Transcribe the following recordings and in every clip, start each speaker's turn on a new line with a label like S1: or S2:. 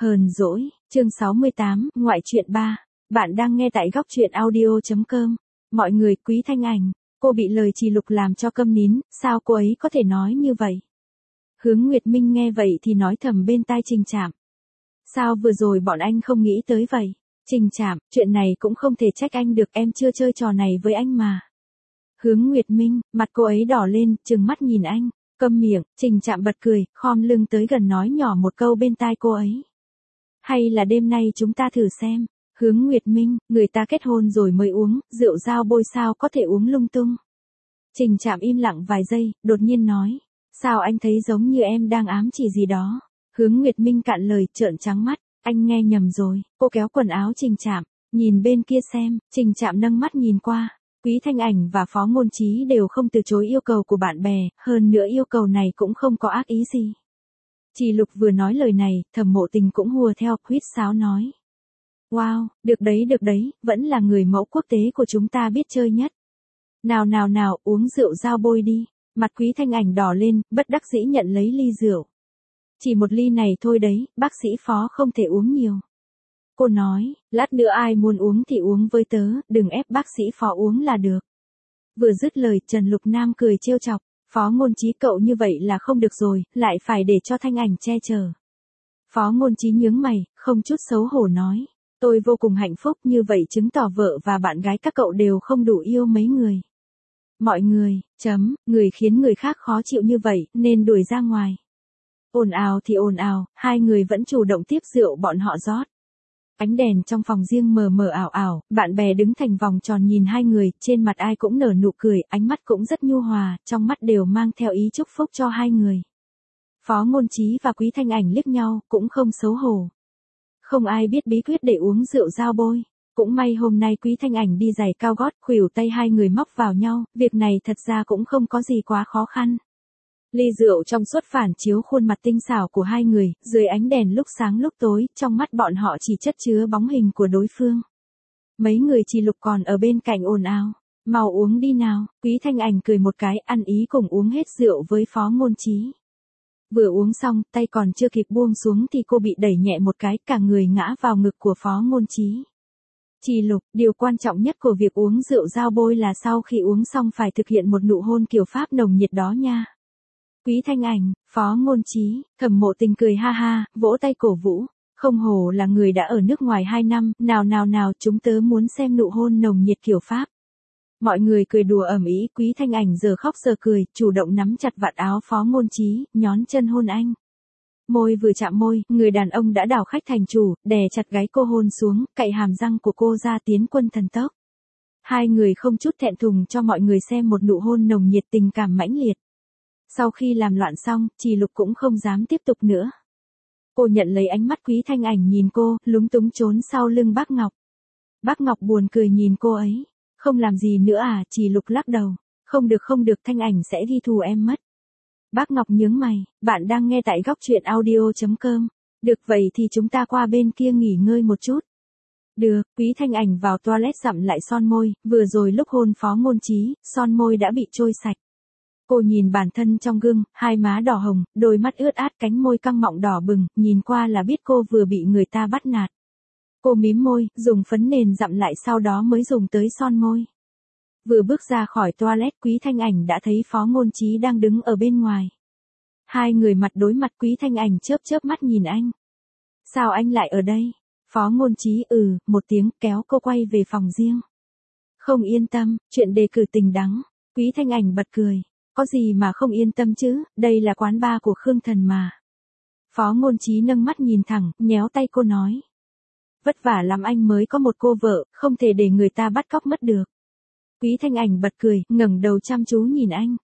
S1: Hờn dỗi, chương 68, ngoại truyện 3. Bạn đang nghe tại góc truyện audio.com. Mọi người, Quý Thanh Ảnh, cô bị lời Trì Lục làm cho câm nín, sao cô ấy có thể nói như vậy? Hướng Nguyệt Minh nghe vậy thì nói thầm bên tai Trình Trạm. Sao vừa rồi bọn anh không nghĩ tới vậy? Trình Trạm, chuyện này cũng không thể trách anh được, em chưa chơi trò này với anh mà. Hướng Nguyệt Minh, mặt cô ấy đỏ lên, trừng mắt nhìn anh. Câm miệng, Trình Trạm bật cười, khom lưng tới gần nói nhỏ một câu bên tai cô ấy. Hay là đêm nay chúng ta thử xem. Hướng Nguyệt Minh, người ta kết hôn rồi mới uống, rượu dao bôi sao có thể uống lung tung. Trình Trạm im lặng vài giây, đột nhiên nói. Sao anh thấy giống như em đang ám chỉ gì đó? Hướng Nguyệt Minh cạn lời, trợn trắng mắt. Anh nghe nhầm rồi. Cô kéo quần áo Trình Trạm, nhìn bên kia xem. Trình Trạm nâng mắt nhìn qua. Quý Thanh Ảnh và Phó Ngôn Chí đều không từ chối yêu cầu của bạn bè, hơn nữa yêu cầu này cũng không có ác ý gì. Trì Lục vừa nói lời này, Thẩm Mộ Tình cũng hùa theo, huýt sáo nói. Wow, được đấy, vẫn là người mẫu quốc tế của chúng ta biết chơi nhất. Nào, uống rượu dao bôi đi. Mặt Quý Thanh Ảnh đỏ lên, bất đắc dĩ nhận lấy ly rượu. Chỉ một ly này thôi đấy, bác sĩ Phó không thể uống nhiều. Cô nói, lát nữa ai muốn uống thì uống với tớ, đừng ép bác sĩ Phó uống là được. Vừa dứt lời, Trần Lục Nam cười trêu chọc, Phó Ngôn Chí cậu như vậy là không được rồi, lại phải để cho Thanh Ảnh che chở. Phó Ngôn Chí nhướng mày, không chút xấu hổ nói, tôi vô cùng hạnh phúc, như vậy chứng tỏ vợ và bạn gái các cậu đều không đủ yêu mấy người. Mọi người, người khiến người khác khó chịu như vậy, nên đuổi ra ngoài. Ồn ào thì ồn ào, hai người vẫn chủ động tiếp rượu bọn họ rót. Ánh đèn trong phòng riêng mờ mờ ảo ảo, bạn bè đứng thành vòng tròn nhìn hai người, trên mặt ai cũng nở nụ cười, ánh mắt cũng rất nhu hòa, trong mắt đều mang theo ý chúc phúc cho hai người. Phó Ngôn Chí và Quý Thanh Ảnh liếc nhau, cũng không xấu hổ. Không ai biết bí quyết để uống rượu dao bôi. Cũng may hôm nay Quý Thanh Ảnh đi giày cao gót, khuỷu tay hai người móc vào nhau, việc này thật ra cũng không có gì quá khó khăn. Ly rượu trong suốt phản chiếu khuôn mặt tinh xảo của hai người, dưới ánh đèn lúc sáng lúc tối, trong mắt bọn họ chỉ chất chứa bóng hình của đối phương. Mấy người Trì Lục còn ở bên cạnh ồn ào, mau uống đi nào. Quý Thanh Ảnh cười một cái, ăn ý cùng uống hết rượu với Phó Ngôn Chí. Vừa uống xong, tay còn chưa kịp buông xuống thì cô bị đẩy nhẹ một cái, cả người ngã vào ngực của Phó Ngôn Chí. Trì Lục, điều quan trọng nhất của việc uống rượu dao bôi là sau khi uống xong phải thực hiện một nụ hôn kiểu Pháp nồng nhiệt đó nha. Quý Thanh Ảnh, Phó Ngôn Chí, Thẩm Mộ Tình cười ha ha, vỗ tay cổ vũ, không hổ là người đã ở nước ngoài 2 năm, nào, chúng tớ muốn xem nụ hôn nồng nhiệt kiểu Pháp. Mọi người cười đùa ầm ĩ, Quý Thanh Ảnh giờ khóc giờ cười, chủ động nắm chặt vạt áo Phó Ngôn Chí, nhón chân hôn anh. Môi vừa chạm môi, người đàn ông đã đảo khách thành chủ, đè chặt gáy cô hôn xuống, cạy hàm răng của cô ra tiến quân thần tốc. Hai người không chút thẹn thùng cho mọi người xem một nụ hôn nồng nhiệt tình cảm mãnh liệt. Sau khi làm loạn xong, Trì Lục cũng không dám tiếp tục nữa. Cô nhận lấy ánh mắt Quý Thanh Ảnh nhìn cô, lúng túng trốn sau lưng bác Ngọc. Bác Ngọc buồn cười nhìn cô ấy. Không làm gì nữa à? Trì Lục lắc đầu. Không được, Thanh Ảnh sẽ ghi thù em mất. Bác Ngọc nhướng mày, bạn đang nghe tại góc truyện audio.com. Được vậy thì chúng ta qua bên kia nghỉ ngơi một chút. Được, Quý Thanh Ảnh vào toilet dặm lại son môi, vừa rồi lúc hôn Phó Ngôn Chí, son môi đã bị trôi sạch. Cô nhìn bản thân trong gương, hai má đỏ hồng, đôi mắt ướt át, cánh môi căng mọng đỏ bừng, nhìn qua là biết cô vừa bị người ta bắt nạt. Cô mím môi, dùng phấn nền dặm lại sau đó mới dùng tới son môi. Vừa bước ra khỏi toilet, Quý Thanh Ảnh đã thấy Phó Ngôn Chí đang đứng ở bên ngoài. Hai người mặt đối mặt, Quý Thanh Ảnh chớp mắt nhìn anh. Sao anh lại ở đây? Phó Ngôn Chí một tiếng, kéo cô quay về phòng riêng. Không yên tâm, chuyện đề cử tình đắng. Quý Thanh Ảnh bật cười. Có gì mà không yên tâm chứ, đây là quán bar của Khương Thần mà. Phó Ngôn Chí nâng mắt nhìn thẳng, nhéo tay cô nói. Vất vả lắm anh mới có một cô vợ, không thể để người ta bắt cóc mất được. Quý Thanh Ảnh bật cười, ngẩng đầu chăm chú nhìn anh.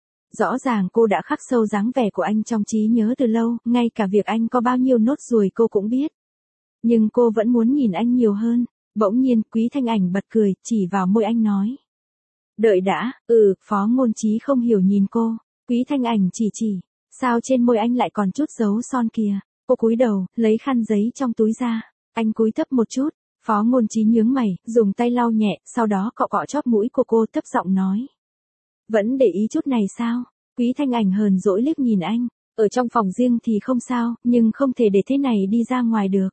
S1: Rõ ràng cô đã khắc sâu dáng vẻ của anh trong trí nhớ từ lâu, ngay cả việc anh có bao nhiêu nốt ruồi cô cũng biết. Nhưng cô vẫn muốn nhìn anh nhiều hơn. Bỗng nhiên, Quý Thanh Ảnh bật cười, chỉ vào môi anh nói. Đợi đã, Phó Ngôn Chí không hiểu nhìn cô. Quý Thanh Ảnh chỉ, sao trên môi anh lại còn chút dấu son kìa. Cô cúi đầu, lấy khăn giấy trong túi ra. Anh cúi thấp một chút. Phó Ngôn Chí nhướng mày, dùng tay lau nhẹ, sau đó cọ cọ chóp mũi của cô, thấp giọng nói. Vẫn để ý chút này sao? Quý Thanh Ảnh hờn dỗi liếc nhìn anh. Ở trong phòng riêng thì không sao, nhưng không thể để thế này đi ra ngoài được.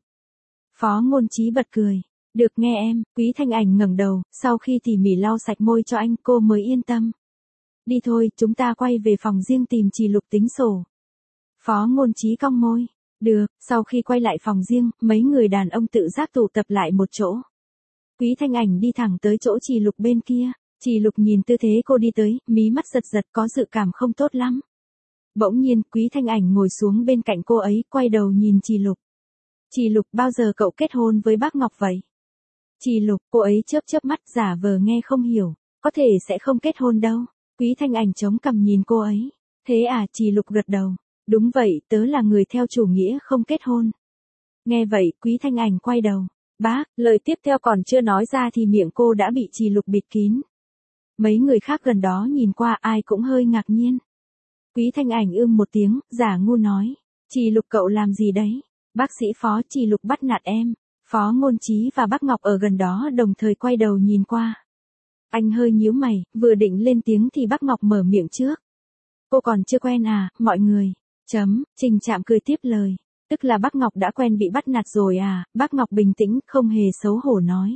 S1: Phó Ngôn Chí bật cười. Được nghe em, Quý Thanh Ảnh ngẩng đầu, sau khi tỉ mỉ lau sạch môi cho anh cô mới yên tâm. Đi thôi, chúng ta quay về phòng riêng tìm Trì Lục tính sổ. Phó Ngôn Chí cong môi. Được, sau khi quay lại phòng riêng, mấy người đàn ông tự giác tụ tập lại một chỗ. Quý Thanh Ảnh đi thẳng tới chỗ Trì Lục bên kia. Trì Lục nhìn tư thế cô đi tới, mí mắt giật giật có dự cảm không tốt lắm. Bỗng nhiên, Quý Thanh Ảnh ngồi xuống bên cạnh cô ấy, quay đầu nhìn Trì Lục. Trì Lục, bao giờ cậu kết hôn với bác Ngọc vậy? Trì Lục, cô ấy chớp chớp mắt giả vờ nghe không hiểu, có thể sẽ không kết hôn đâu. Quý Thanh Ảnh chống cằm nhìn cô ấy. Thế à, Trì Lục gật đầu. Đúng vậy, tớ là người theo chủ nghĩa không kết hôn. Nghe vậy, Quý Thanh Ảnh quay đầu. Bác, lời tiếp theo còn chưa nói ra thì miệng cô đã bị Trì Lục bịt kín. Mấy người khác gần đó nhìn qua ai cũng hơi ngạc nhiên. Quý Thanh Ảnh một tiếng, giả ngu nói. Trì Lục cậu làm gì đấy? Bác sĩ Phó, Trì Lục bắt nạt em. Phó Ngôn Chí và bác Ngọc ở gần đó đồng thời quay đầu nhìn qua. Anh hơi nhíu mày, vừa định lên tiếng thì bác Ngọc mở miệng trước. Cô còn chưa quen à, mọi người. Trình Trạm cười tiếp lời. Tức là bác Ngọc đã quen bị bắt nạt rồi à, bác Ngọc bình tĩnh, không hề xấu hổ nói.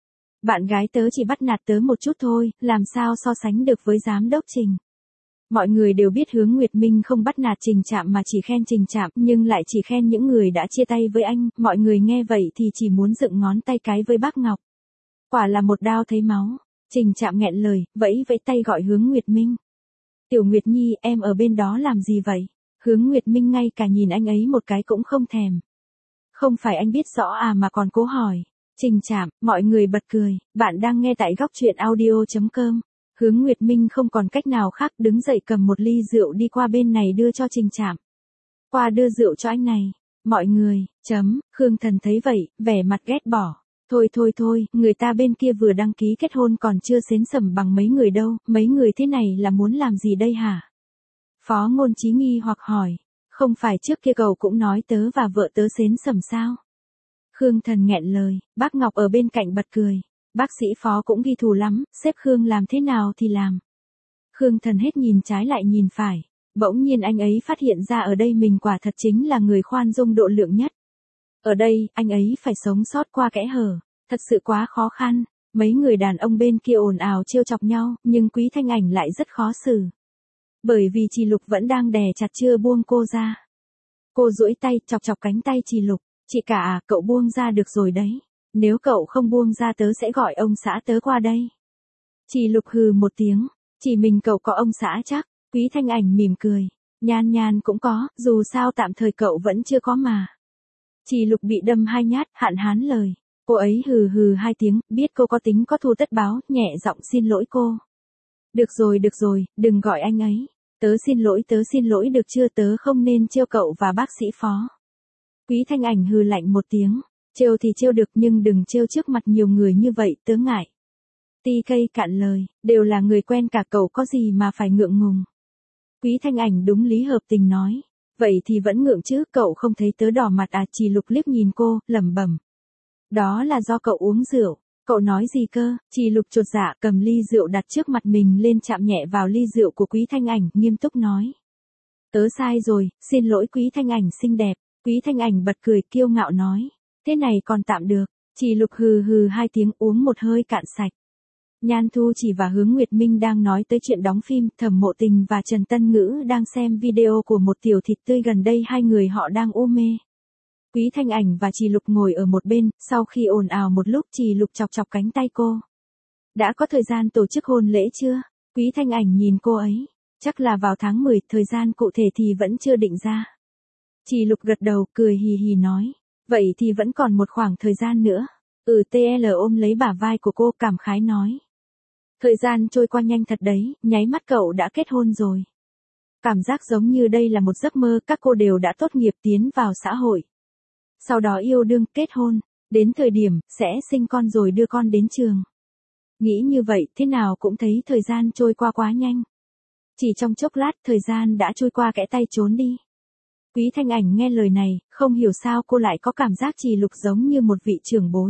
S1: Bạn gái tớ chỉ bắt nạt tớ một chút thôi, làm sao so sánh được với giám đốc Trình. Mọi người đều biết Hướng Nguyệt Minh không bắt nạt Trình Trạm mà chỉ khen Trình Trạm, nhưng lại chỉ khen những người đã chia tay với anh, mọi người nghe vậy thì chỉ muốn dựng ngón tay cái với bác Ngọc. Quả là một đao thấy máu. Trình Trạm nghẹn lời, vẫy vẫy tay gọi Hướng Nguyệt Minh. Tiểu Nguyệt Nhi, em ở bên đó làm gì vậy? Hướng Nguyệt Minh ngay cả nhìn anh ấy một cái cũng không thèm. Không phải anh biết rõ à mà còn cố hỏi. Trình Trạm, mọi người bật cười, bạn đang nghe tại góc truyện audio.com. Hướng Nguyệt Minh không còn cách nào khác đứng dậy cầm một ly rượu đi qua bên này đưa cho Trình Trạm. Qua đưa rượu cho anh này. Mọi người, Khương Thần thấy vậy, vẻ mặt ghét bỏ. Thôi, người ta bên kia vừa đăng ký kết hôn còn chưa xến xẩm bằng mấy người đâu, mấy người thế này là muốn làm gì đây hả? Phó Ngôn Chí nghi hoặc hỏi, không phải trước kia cậu cũng nói tớ và vợ tớ xến xẩm sao? Khương Thần nghẹn lời, bác Ngọc ở bên cạnh bật cười. Bác sĩ Phó cũng ghi thù lắm, sếp Khương làm thế nào thì làm. Khương Thần hết nhìn trái lại nhìn phải. Bỗng nhiên anh ấy phát hiện ra ở đây mình quả thật chính là người khoan dung độ lượng nhất. Ở đây, anh ấy phải sống sót qua kẽ hở. Thật sự quá khó khăn. Mấy người đàn ông bên kia ồn ào trêu chọc nhau, nhưng Quý Thanh Ảnh lại rất khó xử. Bởi vì Trì Lục vẫn đang đè chặt chưa buông cô ra. Cô duỗi tay chọc chọc cánh tay Trì Lục. Chị cả à, cậu buông ra được rồi đấy. Nếu cậu không buông ra tớ sẽ gọi ông xã tớ qua đây. Trì Lục hừ một tiếng. Chỉ mình cậu có ông xã chắc. Quý Thanh Ảnh mỉm cười. Nhan cũng có, dù sao tạm thời cậu vẫn chưa có mà. Trì Lục bị đâm 2 nhát, hạn hán lời. Cô ấy hừ 2 tiếng, biết cô có tính có thù tất báo, nhẹ giọng xin lỗi cô. Được rồi, đừng gọi anh ấy. Tớ xin lỗi được chưa, tớ không nên trêu cậu và bác sĩ Phó. Quý Thanh Ảnh hừ lạnh một tiếng. Trêu thì trêu được nhưng đừng trêu trước mặt nhiều người như vậy, tớ ngại. TK cạn lời, đều là người quen cả cậu có gì mà phải ngượng ngùng. Quý Thanh Ảnh đúng lý hợp tình nói. Vậy thì vẫn ngượng chứ, cậu không thấy tớ đỏ mặt à? Trì Lục liếc nhìn cô, lẩm bẩm. Đó là do cậu uống rượu. Cậu nói gì cơ? Trì Lục chột dạ cầm ly rượu đặt trước mặt mình lên chạm nhẹ vào ly rượu của Quý Thanh Ảnh, nghiêm túc nói. Tớ sai rồi, xin lỗi Quý Thanh Ảnh xinh đẹp. Quý Thanh Ảnh bật cười kiêu ngạo nói. Thế này còn tạm được. Trì Lục hừ 2 tiếng uống một hơi cạn sạch. Nhan Thu Chỉ và Hướng Nguyệt Minh đang nói tới chuyện đóng phim, Thẩm Mộ Tình và Trần Tân Ngữ đang xem video của một tiểu thịt tươi gần đây hai người họ đang u mê. Quý Thanh Ảnh và Trì Lục ngồi ở một bên, sau khi ồn ào một lúc Trì Lục chọc chọc cánh tay cô. Đã có thời gian tổ chức hôn lễ chưa? Quý Thanh Ảnh nhìn cô ấy. Chắc là vào tháng 10, thời gian cụ thể thì vẫn chưa định ra. Trì Lục gật đầu, cười hì nói. Vậy thì vẫn còn một khoảng thời gian nữa. TL ôm lấy bả vai của cô cảm khái nói. Thời gian trôi qua nhanh thật đấy, nháy mắt cậu đã kết hôn rồi. Cảm giác giống như đây là một giấc mơ, các cô đều đã tốt nghiệp tiến vào xã hội. Sau đó yêu đương, kết hôn, đến thời điểm, sẽ sinh con rồi đưa con đến trường. Nghĩ như vậy, thế nào cũng thấy thời gian trôi qua quá nhanh. Chỉ trong chốc lát, thời gian đã trôi qua kẽ tay trốn đi. Quý Thanh Ảnh nghe lời này, không hiểu sao cô lại có cảm giác Trì Lục giống như một vị trưởng bối.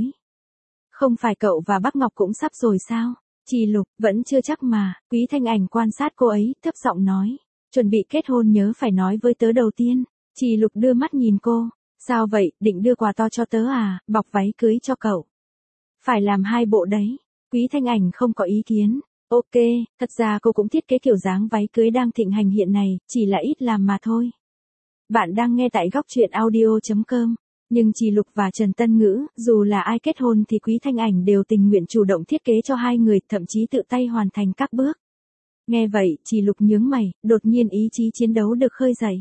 S1: Không phải cậu và bác Ngọc cũng sắp rồi sao? Trì Lục, vẫn chưa chắc mà. Quý Thanh Ảnh quan sát cô ấy, thấp giọng nói. Chuẩn bị kết hôn nhớ phải nói với tớ đầu tiên. Trì Lục đưa mắt nhìn cô. Sao vậy, định đưa quà to cho tớ à, bọc váy cưới cho cậu. Phải làm 2 bộ đấy. Quý Thanh Ảnh không có ý kiến. Ok, thật ra cô cũng thiết kế kiểu dáng váy cưới đang thịnh hành hiện này, chỉ là ít làm mà thôi. Bạn đang nghe tại góc truyện audio.com. Nhưng Trì Lục và Trần Tân Ngữ, dù là ai kết hôn thì Quý Thanh Ảnh đều tình nguyện chủ động thiết kế cho hai người, thậm chí tự tay hoàn thành các bước. Nghe vậy, Trì Lục nhướng mày, đột nhiên ý chí chiến đấu được khơi dậy.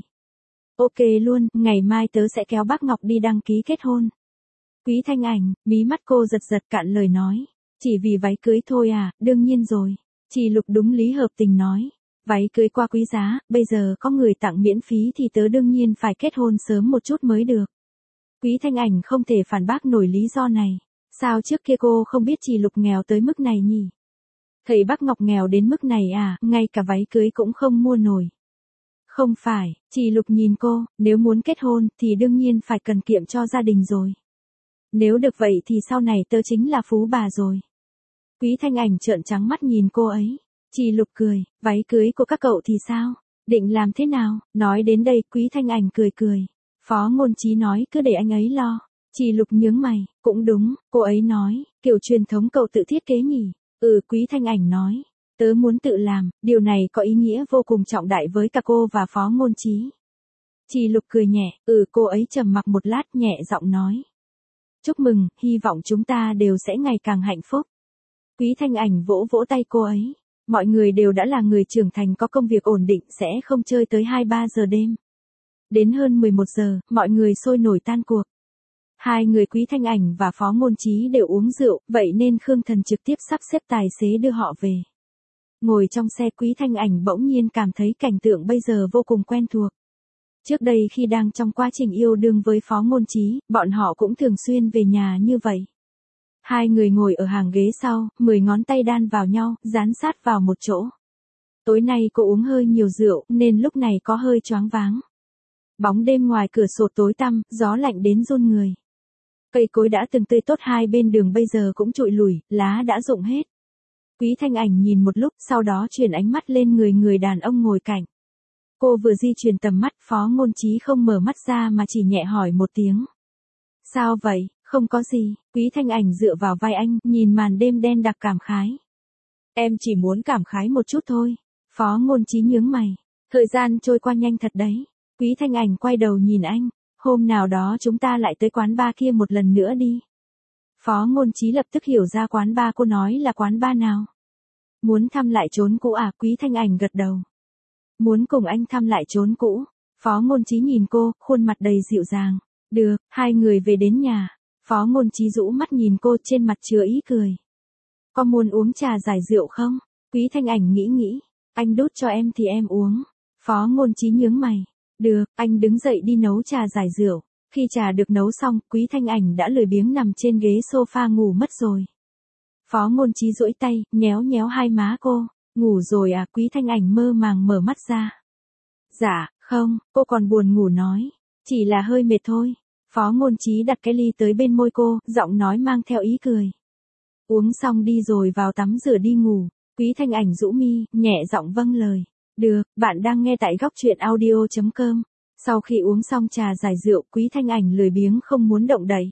S1: Ok luôn, ngày mai tớ sẽ kéo bác Ngọc đi đăng ký kết hôn. Quý Thanh Ảnh, mí mắt cô giật giật cạn lời nói. Chỉ vì váy cưới thôi à, đương nhiên rồi. Trì Lục đúng lý hợp tình nói. Váy cưới quá quý giá, bây giờ có người tặng miễn phí thì tớ đương nhiên phải kết hôn sớm một chút mới được. Quý Thanh Ảnh không thể phản bác nổi lý do này. Sao trước kia cô không biết Trì Lục nghèo tới mức này nhỉ? Thầy bác Ngọc nghèo đến mức này à, ngay cả váy cưới cũng không mua nổi. Không phải, Trì Lục nhìn cô, nếu muốn kết hôn thì đương nhiên phải cần kiệm cho gia đình rồi. Nếu được vậy thì sau này tớ chính là phú bà rồi. Quý Thanh Ảnh trợn trắng mắt nhìn cô ấy. Trì Lục cười, váy cưới của các cậu thì sao? Định làm thế nào? Nói đến đây Quý Thanh Ảnh cười cười. Phó Ngôn Chí nói cứ để anh ấy lo. Trì Lục nhướng mày, cũng đúng, cô ấy nói, kiểu truyền thống cậu tự thiết kế nhỉ? Quý Thanh Ảnh nói. Tớ muốn tự làm, điều này có ý nghĩa vô cùng trọng đại với cả cô và Phó Ngôn Chí. Trì Lục cười nhẹ, cô ấy trầm mặc một lát nhẹ giọng nói. Chúc mừng, hy vọng chúng ta đều sẽ ngày càng hạnh phúc. Quý Thanh Ảnh vỗ vỗ tay cô ấy. Mọi người đều đã là người trưởng thành có công việc ổn định sẽ không chơi tới 2-3 giờ đêm. Đến hơn 11 giờ, mọi người sôi nổi tan cuộc. Hai người Quý Thanh Ảnh và Phó Ngôn Chí đều uống rượu, vậy nên Khương Thần trực tiếp sắp xếp tài xế đưa họ về. Ngồi trong xe Quý Thanh Ảnh bỗng nhiên cảm thấy cảnh tượng bây giờ vô cùng quen thuộc. Trước đây khi đang trong quá trình yêu đương với Phó Ngôn Chí, bọn họ cũng thường xuyên về nhà như vậy. Hai người ngồi ở hàng ghế sau, 10 ngón tay đan vào nhau, dán sát vào một chỗ. Tối nay cô uống hơi nhiều rượu, nên lúc này có hơi choáng váng. Bóng đêm ngoài cửa sổ tối tăm, gió lạnh đến run người. Cây cối đã từng tươi tốt hai bên đường bây giờ cũng trụi lủi, lá đã rụng hết. Quý Thanh Ảnh nhìn một lúc, sau đó chuyển ánh mắt lên người đàn ông ngồi cạnh. Cô vừa di chuyển tầm mắt, Phó Ngôn Chí không mở mắt ra mà chỉ nhẹ hỏi một tiếng. Sao vậy, không có gì, Quý Thanh Ảnh dựa vào vai anh, nhìn màn đêm đen đặc cảm khái. Em chỉ muốn cảm khái một chút thôi. Phó Ngôn Chí nhướng mày. Thời gian trôi qua nhanh thật đấy. Quý Thanh Ảnh quay đầu nhìn anh. Hôm nào đó chúng ta lại tới quán bar kia một lần nữa đi. Phó Ngôn Chí lập tức hiểu ra quán bar cô nói là quán bar nào. Muốn thăm lại chốn cũ à? Quý Thanh Ảnh gật đầu. Muốn cùng anh thăm lại chốn cũ. Phó Ngôn Chí nhìn cô, khuôn mặt đầy dịu dàng. Được, hai người về đến nhà. Phó Ngôn Chí rũ mắt nhìn cô, trên mặt chứa ý cười. Có muốn uống trà giải rượu không? Quý Thanh Ảnh nghĩ. Anh đút cho em thì em uống. Phó Ngôn Chí nhướng mày. Được, anh đứng dậy đi nấu trà giải rượu. Khi trà được nấu xong, Quý Thanh Ảnh đã lười biếng nằm trên ghế sofa ngủ mất rồi. Phó Ngôn Chí duỗi tay, nhéo hai má cô. Ngủ rồi à? Quý Thanh Ảnh mơ màng mở mắt ra. Dạ, không, cô còn buồn ngủ nói. Chỉ là hơi mệt thôi. Phó Ngôn Chí đặt cái ly tới bên môi cô, giọng nói mang theo ý cười. Uống xong đi rồi vào tắm rửa đi ngủ. Quý Thanh Ảnh rũ mi, nhẹ giọng vâng lời. Được, bạn đang nghe tại góc truyện audio.com. Sau khi uống xong trà giải rượu, Quý Thanh Ảnh lười biếng không muốn động đậy.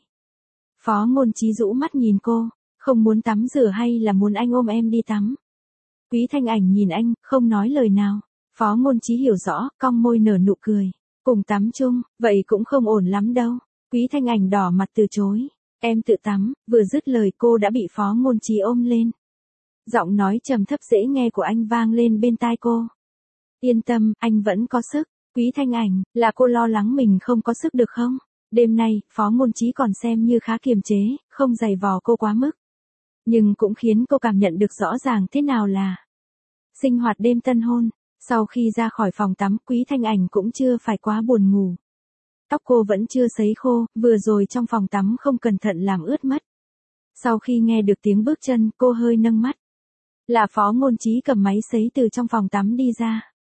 S1: Phó Ngôn Chí rũ mắt nhìn cô, không muốn tắm rửa hay là muốn anh ôm em đi tắm? Quý Thanh Ảnh nhìn anh, không nói lời nào. Phó Ngôn Chí hiểu rõ, cong môi nở nụ cười. Cùng tắm chung, vậy cũng không ổn lắm đâu. Quý Thanh Ảnh đỏ mặt từ chối. Em tự tắm, vừa dứt lời cô đã bị Phó Ngôn Chí ôm lên. Giọng nói trầm thấp dễ nghe của anh vang lên bên tai cô. Yên tâm, anh vẫn có sức. Quý Thanh Ảnh, là cô lo lắng mình không có sức được không? Đêm nay, Phó Ngôn Chí còn xem như khá kiềm chế, không giày vò cô quá mức. Nhưng cũng khiến cô cảm nhận được rõ ràng thế nào là sinh hoạt đêm tân hôn. Sau khi ra khỏi phòng tắm, Quý Thanh Ảnh cũng chưa phải quá buồn ngủ. Tóc cô vẫn chưa sấy khô, vừa rồi trong phòng tắm không cẩn thận làm ướt mất. Sau khi nghe được tiếng bước chân, cô hơi nâng mắt. Là Phó Ngôn Chí cầm máy sấy từ trong phòng tắm đi ra.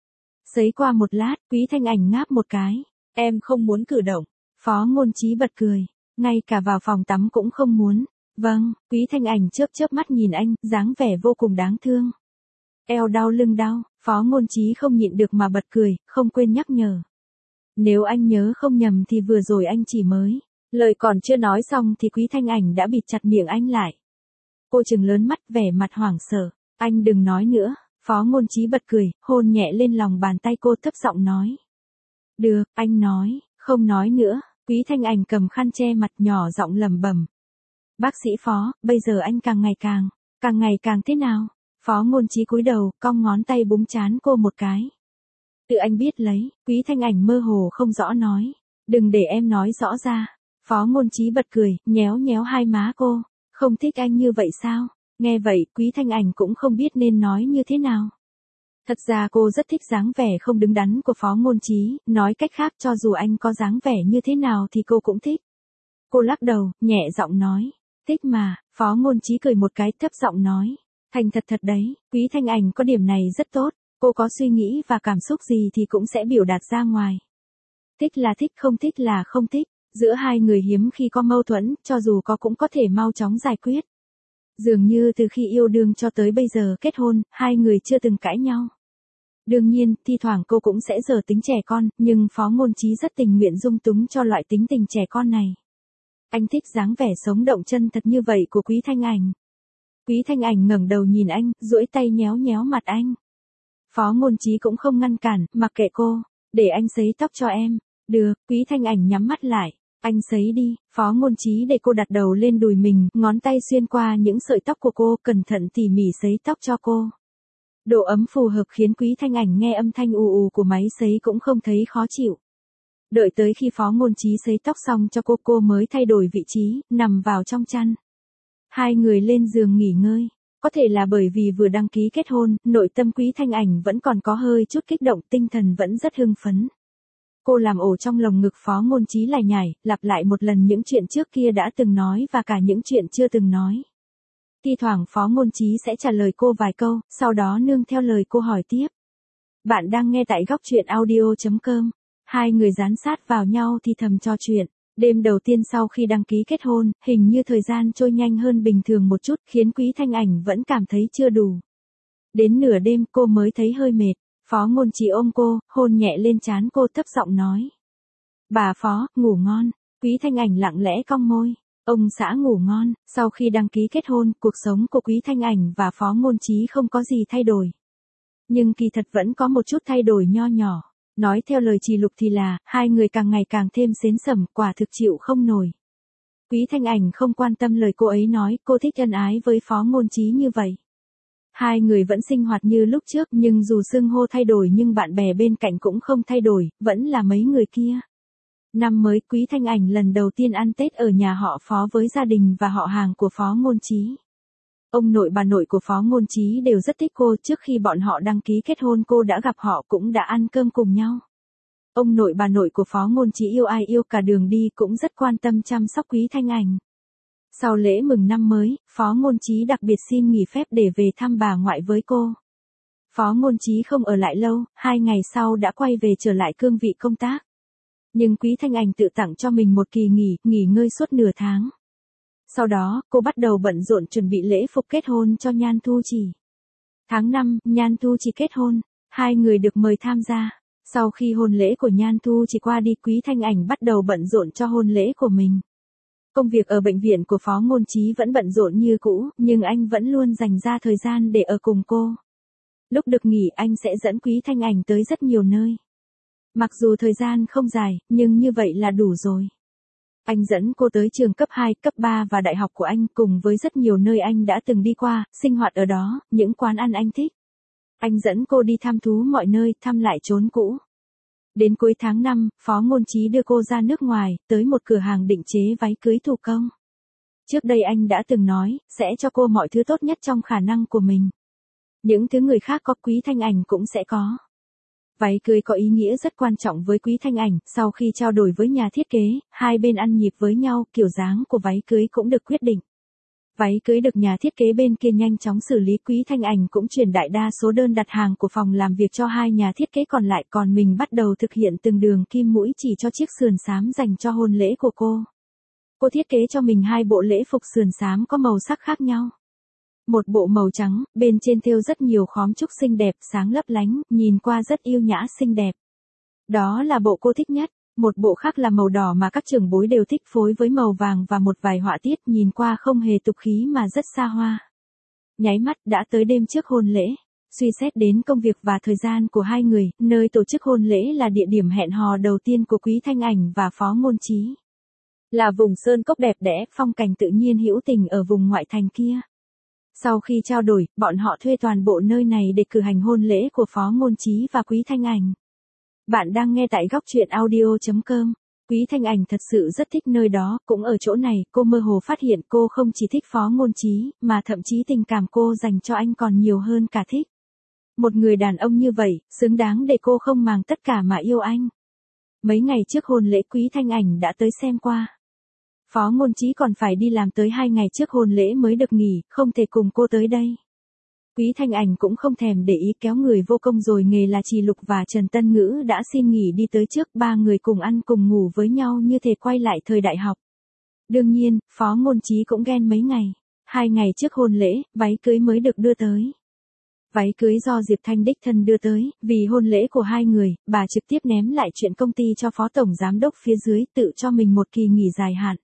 S1: Sấy qua một lát, Quý Thanh Ảnh ngáp một cái. Em không muốn cử động. Phó Ngôn Chí bật cười. Ngay cả vào phòng tắm cũng không muốn. Vâng, Quý Thanh Ảnh chớp mắt nhìn anh, dáng vẻ vô cùng đáng thương. Eo đau lưng đau, Phó Ngôn Chí không nhịn được mà bật cười, không quên nhắc nhở. Nếu anh nhớ không nhầm thì vừa rồi anh chỉ mới. Lời còn chưa nói xong thì Quý Thanh Ảnh đã bịt chặt miệng anh lại. Cô trừng lớn mắt vẻ mặt hoảng sợ. Anh đừng nói nữa. Phó Ngôn Chí bật cười, hôn nhẹ lên lòng bàn tay cô thấp giọng nói. Được, anh nói, không nói nữa. Quý Thanh Ảnh cầm khăn che mặt nhỏ giọng lẩm bẩm. Bác sĩ Phó, bây giờ anh càng ngày càng thế nào? Phó Ngôn Chí cúi đầu, cong ngón tay búng trán cô một cái. Tự anh biết lấy, Quý Thanh Ảnh mơ hồ không rõ nói. Đừng để em nói rõ ra. Phó Ngôn Chí bật cười, nhéo nhéo hai má cô. Không thích anh như vậy sao? Nghe vậy, Quý Thanh Ảnh cũng không biết nên nói như thế nào. Thật ra cô rất thích dáng vẻ không đứng đắn của Phó Ngôn Chí, nói cách khác cho dù anh có dáng vẻ như thế nào thì cô cũng thích. Cô lắc đầu, nhẹ giọng nói. Thích mà, Phó Ngôn Chí cười một cái thấp giọng nói. Thành thật đấy, Quý Thanh Ảnh có điểm này rất tốt, cô có suy nghĩ và cảm xúc gì thì cũng sẽ biểu đạt ra ngoài. Thích là thích, không thích là không thích, giữa hai người hiếm khi có mâu thuẫn, cho dù có cũng có thể mau chóng giải quyết. Dường như từ khi yêu đương cho tới bây giờ kết hôn, hai người chưa từng cãi nhau. Đương nhiên, thi thoảng cô cũng sẽ giở tính trẻ con, nhưng Phó Ngôn Chí rất tình nguyện dung túng cho loại tính tình trẻ con này. Anh thích dáng vẻ sống động chân thật như vậy của Quý Thanh Ảnh. Quý Thanh Ảnh ngẩng đầu nhìn anh, duỗi tay nhéo nhéo mặt anh. Phó Ngôn Chí cũng không ngăn cản, mặc kệ cô, để anh sấy tóc cho em. Được, Quý Thanh Ảnh nhắm mắt lại. Anh sấy đi. Phó Ngôn Chí để cô đặt đầu lên đùi mình, ngón tay xuyên qua những sợi tóc của cô, cẩn thận tỉ mỉ sấy tóc cho cô. Độ ấm phù hợp khiến Quý Thanh Ảnh nghe âm thanh ù ù của máy sấy cũng không thấy khó chịu. Đợi tới khi Phó Ngôn Chí sấy tóc xong cho cô mới thay đổi vị trí, nằm vào trong chăn. Hai người lên giường nghỉ ngơi. Có thể là bởi vì vừa đăng ký kết hôn, nội tâm Quý Thanh Ảnh vẫn còn có hơi chút kích động, tinh thần vẫn rất hưng phấn. Cô làm ổ trong lồng ngực Phó Ngôn Chí lải nhải, lặp lại một lần những chuyện trước kia đã từng nói và cả những chuyện chưa từng nói. Thi thoảng Phó Ngôn Chí sẽ trả lời cô vài câu, sau đó nương theo lời cô hỏi tiếp. Bạn đang nghe tại góc truyện audio.com. Hai người dán sát vào nhau thì thầm trò chuyện. Đêm đầu tiên sau khi đăng ký kết hôn, hình như thời gian trôi nhanh hơn bình thường một chút, khiến Quý Thanh Ảnh vẫn cảm thấy chưa đủ. Đến nửa đêm cô mới thấy hơi mệt. Phó Ngôn Chí ôm cô, hôn nhẹ lên trán cô thấp giọng nói. Bà Phó, ngủ ngon. Quý Thanh Ảnh lặng lẽ cong môi. Ông xã ngủ ngon. Sau khi đăng ký kết hôn, cuộc sống của Quý Thanh Ảnh và Phó Ngôn Chí không có gì thay đổi. Nhưng kỳ thật vẫn có một chút thay đổi nho nhỏ. Nói theo lời Trì Lục thì là, hai người càng ngày càng thêm xến xẩm, quả thực chịu không nổi. Quý Thanh Ảnh không quan tâm lời cô ấy nói, cô thích ân ái với Phó Ngôn Chí như vậy. Hai người vẫn sinh hoạt như lúc trước, nhưng dù xưng hô thay đổi nhưng bạn bè bên cạnh cũng không thay đổi, vẫn là mấy người kia. Năm mới, Quý Thanh Ảnh lần đầu tiên ăn Tết ở nhà họ Phó với gia đình và họ hàng của Phó Ngôn Chí. Ông nội bà nội của Phó Ngôn Chí đều rất thích cô, trước khi bọn họ đăng ký kết hôn cô đã gặp họ cũng đã ăn cơm cùng nhau. Ông nội bà nội của Phó Ngôn Chí yêu ai yêu cả đường đi cũng rất quan tâm chăm sóc Quý Thanh Ảnh. Sau lễ mừng năm mới, Phó Ngôn Chí đặc biệt xin nghỉ phép để về thăm bà ngoại với cô. Phó Ngôn Chí không ở lại lâu, 2 ngày sau đã quay về trở lại cương vị công tác. Nhưng Quý Thanh Ảnh tự tặng cho mình một kỳ nghỉ ngơi suốt nửa tháng. Sau đó, cô bắt đầu bận rộn chuẩn bị lễ phục kết hôn cho Nhan Thu Chỉ. Tháng 5, Nhan Thu Chỉ kết hôn, hai người được mời tham gia. Sau khi hôn lễ của Nhan Thu Chỉ qua đi, Quý Thanh Ảnh bắt đầu bận rộn cho hôn lễ của mình. Công việc ở bệnh viện của Phó Ngôn Chí vẫn bận rộn như cũ, nhưng anh vẫn luôn dành ra thời gian để ở cùng cô. Lúc được nghỉ anh sẽ dẫn Quý Thanh Ảnh tới rất nhiều nơi. Mặc dù thời gian không dài, nhưng như vậy là đủ rồi. Anh dẫn cô tới trường cấp 2, cấp 3 và đại học của anh cùng với rất nhiều nơi anh đã từng đi qua, sinh hoạt ở đó, những quán ăn anh thích. Anh dẫn cô đi thăm thú mọi nơi, thăm lại chốn cũ. Đến cuối tháng 5, Phó Ngôn Chí đưa cô ra nước ngoài, tới một cửa hàng định chế váy cưới thủ công. Trước đây anh đã từng nói, sẽ cho cô mọi thứ tốt nhất trong khả năng của mình. Những thứ người khác có Quý Thanh Ảnh cũng sẽ có. Váy cưới có ý nghĩa rất quan trọng với Quý Thanh Ảnh, sau khi trao đổi với nhà thiết kế, hai bên ăn nhịp với nhau, kiểu dáng của váy cưới cũng được quyết định. Váy cưới được nhà thiết kế bên kia nhanh chóng xử lý, Quý Thanh Ảnh cũng chuyển đại đa số đơn đặt hàng của phòng làm việc cho hai nhà thiết kế còn lại, còn mình bắt đầu thực hiện từng đường kim mũi chỉ cho chiếc sườn xám dành cho hôn lễ của cô. Cô thiết kế cho mình 2 bộ lễ phục sườn xám có màu sắc khác nhau. Một bộ màu trắng, bên trên thêu rất nhiều khóm trúc xinh đẹp, sáng lấp lánh, nhìn qua rất yêu nhã xinh đẹp. Đó là bộ cô thích nhất. Một bộ khác là màu đỏ mà các trưởng bối đều thích phối với màu vàng và một vài họa tiết nhìn qua không hề tục khí mà rất xa hoa. Nháy mắt đã tới đêm trước hôn lễ. Suy xét đến công việc và thời gian của hai người, nơi tổ chức hôn lễ là địa điểm hẹn hò đầu tiên của Quý Thanh Ảnh và Phó Ngôn Chí. Là vùng sơn cốc đẹp đẽ, phong cảnh tự nhiên hữu tình ở vùng ngoại thành kia. Sau khi trao đổi, bọn họ thuê toàn bộ nơi này để cử hành hôn lễ của Phó Ngôn Chí và Quý Thanh Ảnh. Bạn đang nghe tại góc truyện audio.com. Quý Thanh Ảnh thật sự rất thích nơi đó, cũng ở chỗ này, cô mơ hồ phát hiện cô không chỉ thích Phó Ngôn Chí, mà thậm chí tình cảm cô dành cho anh còn nhiều hơn cả thích. Một người đàn ông như vậy, xứng đáng để cô không màng tất cả mà yêu anh. Mấy ngày trước hôn lễ Quý Thanh Ảnh đã tới xem qua. Phó Ngôn Chí còn phải đi làm tới 2 ngày trước hôn lễ mới được nghỉ, không thể cùng cô tới đây. Quý Thanh Ảnh cũng không thèm để ý kéo người vô công rồi nghề là Trì Lục và Trần Tân Ngữ đã xin nghỉ đi tới trước, 3 người cùng ăn cùng ngủ với nhau như thể quay lại thời đại học. Đương nhiên, Phó Ngôn Chí cũng ghen mấy ngày. 2 ngày trước hôn lễ, váy cưới mới được đưa tới. Váy cưới do Diệp Thanh đích thân đưa tới, vì hôn lễ của hai người, bà trực tiếp ném lại chuyện công ty cho Phó Tổng Giám đốc phía dưới tự cho mình một kỳ nghỉ dài hạn.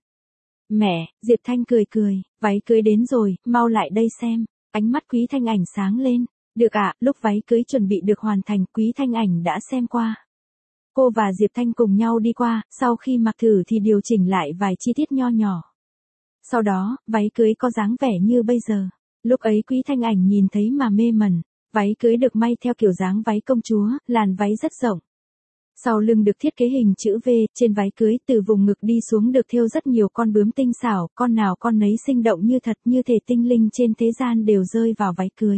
S1: Mẹ, Diệp Thanh cười cười, váy cưới đến rồi, mau lại đây xem. Ánh mắt Quý Thanh Ảnh sáng lên. Được ạ, lúc váy cưới chuẩn bị được hoàn thành, Quý Thanh Ảnh đã xem qua. Cô và Diệp Thanh cùng nhau đi qua, sau khi mặc thử thì điều chỉnh lại vài chi tiết nho nhỏ. Sau đó, váy cưới có dáng vẻ như bây giờ. Lúc ấy Quý Thanh Ảnh nhìn thấy mà mê mẩn. Váy cưới được may theo kiểu dáng váy công chúa, làn váy rất rộng. Sau lưng được thiết kế hình chữ V, trên váy cưới từ vùng ngực đi xuống được thêu rất nhiều con bướm tinh xảo, con nào con nấy sinh động như thật, như thể tinh linh trên thế gian đều rơi vào váy cưới.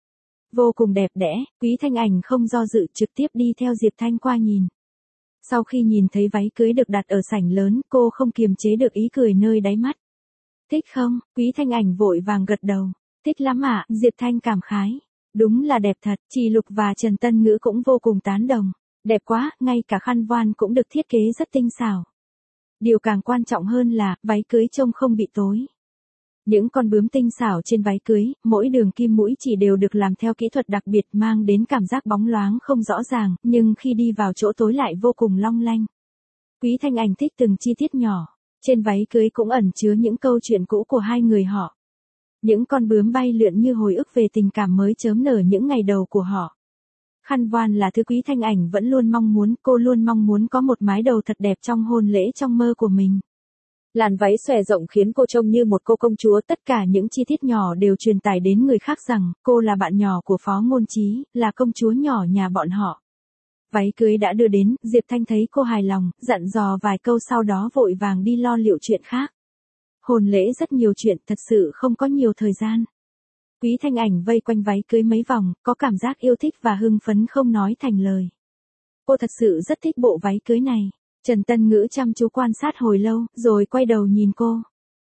S1: Vô cùng đẹp đẽ, Quý Thanh Ảnh không do dự trực tiếp đi theo Diệp Thanh qua nhìn. Sau khi nhìn thấy váy cưới được đặt ở sảnh lớn, cô không kiềm chế được ý cười nơi đáy mắt. Thích không? Quý Thanh Ảnh vội vàng gật đầu. Thích lắm ạ, Diệp Thanh cảm khái. Đúng là đẹp thật, Trì Lục và Trần Tân Ngữ cũng vô cùng tán đồng. Đẹp quá, ngay cả khăn voan cũng được thiết kế rất tinh xảo. Điều càng quan trọng hơn là, váy cưới trông không bị tối. Những con bướm tinh xảo trên váy cưới, mỗi đường kim mũi chỉ đều được làm theo kỹ thuật đặc biệt mang đến cảm giác bóng loáng không rõ ràng, nhưng khi đi vào chỗ tối lại vô cùng long lanh. Quý Thanh Ảnh thích từng chi tiết nhỏ. Trên váy cưới cũng ẩn chứa những câu chuyện cũ của hai người họ. Những con bướm bay lượn như hồi ức về tình cảm mới chớm nở những ngày đầu của họ. Khăn voan là thứ Quý Thanh Ảnh vẫn luôn mong muốn, cô luôn mong muốn có một mái đầu thật đẹp trong hôn lễ trong mơ của mình. Làn váy xòe rộng khiến cô trông như một cô công chúa, tất cả những chi tiết nhỏ đều truyền tải đến người khác rằng, cô là bạn nhỏ của Phó Ngôn Chí, là công chúa nhỏ nhà bọn họ. Váy cưới đã đưa đến, Diệp Thanh thấy cô hài lòng, dặn dò vài câu sau đó vội vàng đi lo liệu chuyện khác. Hôn lễ rất nhiều chuyện, thật sự không có nhiều thời gian. Quý Thanh Ảnh vây quanh váy cưới mấy vòng, có cảm giác yêu thích và hưng phấn không nói thành lời. Cô thật sự rất thích bộ váy cưới này. Trần Tân Ngữ chăm chú quan sát hồi lâu, rồi quay đầu nhìn cô.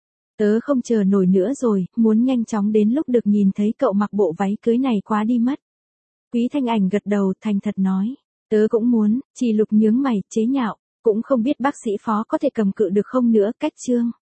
S1: Tớ không chờ nổi nữa rồi, muốn nhanh chóng đến lúc được nhìn thấy cậu mặc bộ váy cưới này quá đi mất. Quý Thanh Ảnh gật đầu thành thật nói. Tớ cũng muốn, Trì Lục nhướng mày, chế nhạo, cũng không biết bác sĩ Phó có thể cầm cự được không nữa, cách chương.